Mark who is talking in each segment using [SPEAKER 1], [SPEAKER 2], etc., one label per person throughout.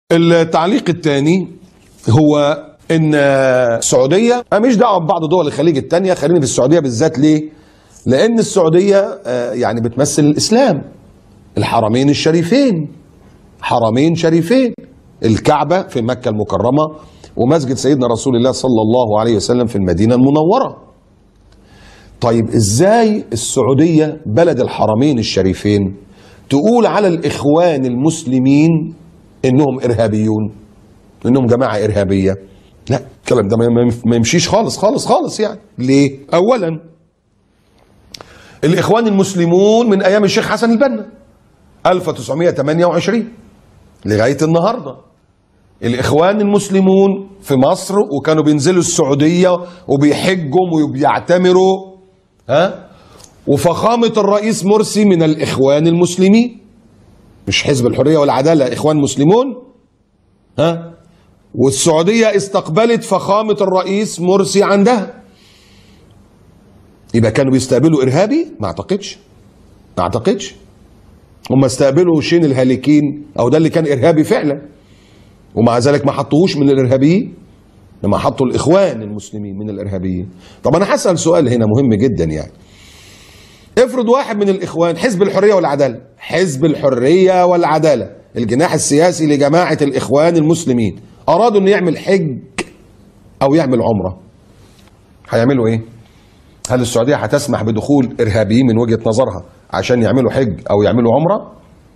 [SPEAKER 1] التعليق الثاني هو ان السعوديه، انا مش دعوه ببعض دول الخليج الثانيه، خليني في السعوديه بالذات. ليه؟ لان السعوديه يعني بتمثل الاسلام. الحرمين الشريفين، حرمين شريفين، الكعبه في مكه المكرمه ومسجد سيدنا رسول الله صلى الله عليه وسلم في المدينه المنوره. طيب ازاي السعوديه بلد الحرمين الشريفين تقول على الاخوان المسلمين انهم ارهابيون، انهم جماعه ارهابيه؟ لا، الكلام ده ما يمشيش خالص خالص خالص. يعني ليه؟ اولا الاخوان المسلمون من ايام الشيخ حسن البنا 1928 لغايه النهارده. الاخوان المسلمون في مصر وكانوا بينزلوا السعوديه وبيحجوا وبيعتمروا، وفخامه الرئيس مرسي من الاخوان المسلمين، مش حزب الحريه والعداله، اخوان مسلمون. والسعوديه استقبلت فخامه الرئيس مرسي عندها. يبقى كانوا بيستقبلوا ارهابي؟ ما اعتقدش. هم استقبلوا شين الهالكين، او ده اللي كان ارهابي فعلا، ومع ذلك ما حطوهوش من الارهابيين، لما حطوا الاخوان المسلمين من الارهابيين. طب انا هسال سؤال هنا مهم جدا. يعني افرض واحد من الاخوان، حزب الحريه والعداله، حزب الحريه والعداله الجناح السياسي لجماعه الاخوان المسلمين، ارادوا انه يعمل حج او يعمل عمره، هيعملوا ايه؟ هل السعوديه هتسمح بدخول ارهابيين من وجهه نظرها عشان يعملوا حج او يعملوا عمره؟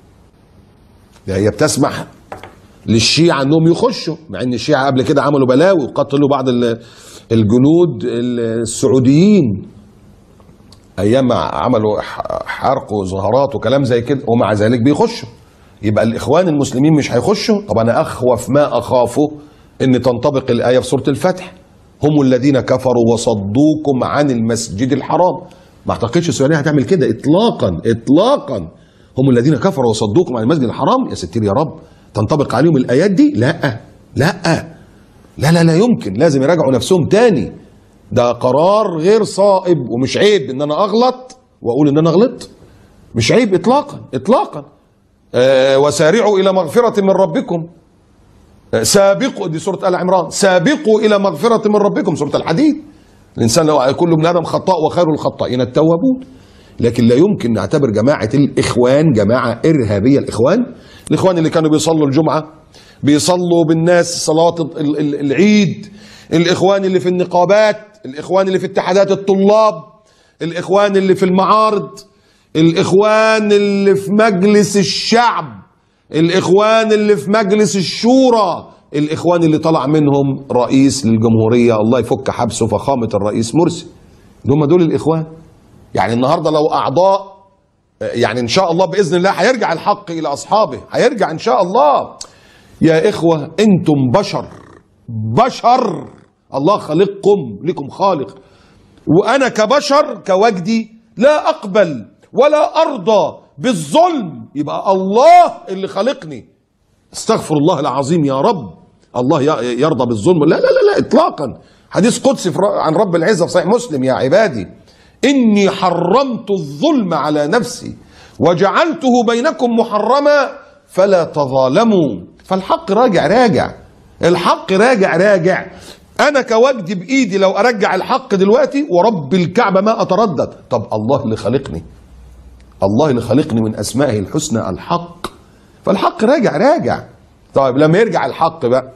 [SPEAKER 1] هي بتسمح للشيعة انهم يخشوا، مع ان الشيعة قبل كده عملوا بلاوي وقتلوا بعض الجنود السعوديين ايام ما عملوا حرق وظهارات وكلام زي كده، ومع ذلك بيخشوا. يبقى الاخوان المسلمين مش هيخشوا؟ طب انا اخوف ما اخافه ان تنطبق الايه في سوره الفتح: هم الذين كفروا وصدوكم عن المسجد الحرام. ما اعتقدش السعوديه هتعمل كده اطلاقا اطلاقا. هم الذين كفروا وصدوكم عن المسجد الحرام، يا ستير يا رب، تنطبق عليهم الايات دي؟ لا لا لا لا لا يمكن. لازم يراجعوا نفسهم تاني. ده قرار غير صائب، ومش عيب ان انا اغلط واقول ان انا غلطت، مش عيب اطلاقا اطلاقا. وسارعوا الى مغفرة من ربكم، سابقوا، دي سورة آل عمران، سابقوا الى مغفرة من ربكم، سورة الحديد. الانسان لو كل ابن ادم خطاء وخير الخطائين التوابون. لكن لا يمكن نعتبر جماعة الاخوان جماعة ارهابية. الاخوان اللي كانوا بيصلوا الجمعة، بيصلوا بالناس صلاة العيد، الاخوان اللي في النقابات، الاخوان اللي في اتحادات الطلاب، الاخوان اللي في المعارض، الاخوان اللي في مجلس الشعب، الاخوان اللي في مجلس الشورى، الاخوان اللي طلع منهم رئيس للجمهورية الله يفك حبسه فخامة الرئيس مرسي. هم دول الاخوان. يعني النهارده لو اعضاء، يعني ان شاء الله باذن الله هيرجع الحق الى اصحابه، هيرجع ان شاء الله. يا اخوه انتم بشر، الله خالقكم، لكم خالق، وانا كبشر كوجدي لا اقبل ولا ارضى بالظلم. يبقى الله اللي خلقني، استغفر الله العظيم يا رب، الله يرضى بالظلم؟ لا لا لا لا اطلاقا. حديث قدسي عن رب العزة في صحيح مسلم: يا عبادي إني حرمت الظلم على نفسي وجعلته بينكم محرما فلا تظالموا. فالحق راجع، الحق راجع. أنا كوجدي بإيدي لو أرجع الحق دلوقتي ورب الكعبة ما أتردد. طب الله اللي خلقني، الله اللي خلقني من أسمائه الحسنى الحق، فالحق راجع. طيب لما يرجع الحق بقى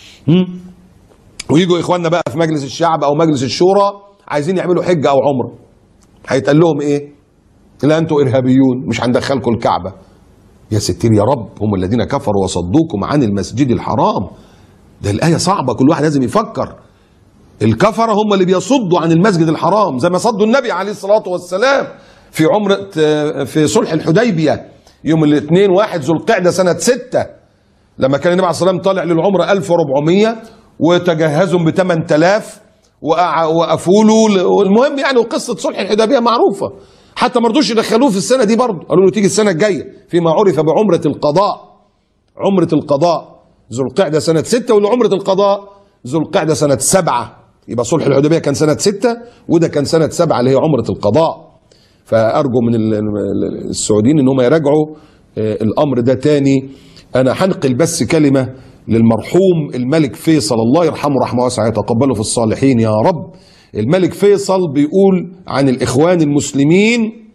[SPEAKER 1] ويجوا إخواننا بقى في مجلس الشعب أو مجلس الشورى عايزين يعملوا حجة أو عمرة، هيتقال لهم ايه؟ لا انتوا ارهابيون، مش هندخلكم الكعبه. يا ستير يا رب، هم الذين كفروا وصدوكم عن المسجد الحرام. ده الايه صعبه، كل واحد لازم يفكر. الكفره هم اللي بيصدوا عن المسجد الحرام، زي ما صدوا النبي عليه الصلاه والسلام في عمره، في صلح الحديبيه يوم الاثنين 1 ذو القعده سنه 6، لما كان النبي عليه الصلاه والسلام طالع للعمره 1400 وتجهزهم ب 8000 وقفوا له. المهم يعني، وقصه صلح الحديبيه معروفه، حتى ما رضوش يدخلوه في السنه دي برضه، قالوا له تيجي السنه الجايه، فيما عرف بعمره القضاء. عمره القضاء ذو القعده سنه 6، والعمره القضاء ذو القعده سنه 7. يبقى صلح الحديبيه كان سنه 6 وده كان سنه 7 اللي هي عمره القضاء. فارجو من السعوديين ان هم يراجعوا الامر ده تاني. انا هنقل بس كلمه للمرحوم الملك فيصل، الله يرحمه رحمه واسعه يتقبله في الصالحين يا رب. الملك فيصل بيقول عن الاخوان المسلمين: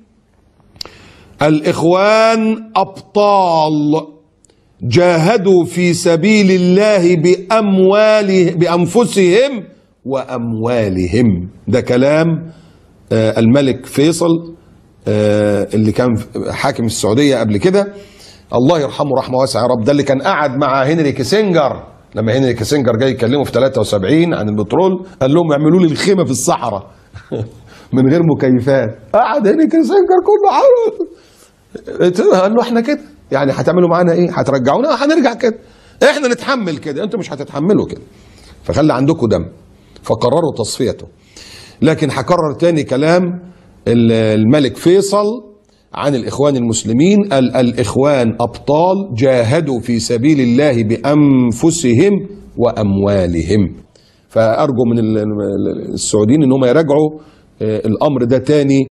[SPEAKER 1] الاخوان ابطال جاهدوا في سبيل الله بانفسهم واموالهم. ده كلام الملك فيصل اللي كان حاكم السعوديه قبل كده، الله يرحمه رحمه واسعه يا رب. ده اللي كان قعد مع هنري كيسنجر لما هنري كيسنجر جاي يكلمه في 73 عن البترول، قال لهم اعملوا لي الخيمه في الصحراء من غير مكيفات. قعد هنري كيسنجر كله عارف، قال له احنا كده يعني هتعملوا معانا ايه؟ هترجعونا؟ هنرجع كده، احنا نتحمل كده، انتوا مش هتتحملوا كده، فخلي عندكم دم. فقرروا تصفيته. لكن هكرر تاني كلام الملك فيصل عن الإخوان المسلمين، قال: الإخوان أبطال جاهدوا في سبيل الله بأنفسهم وأموالهم. فأرجو من السعوديين إنهم يراجعوا الأمر ده تاني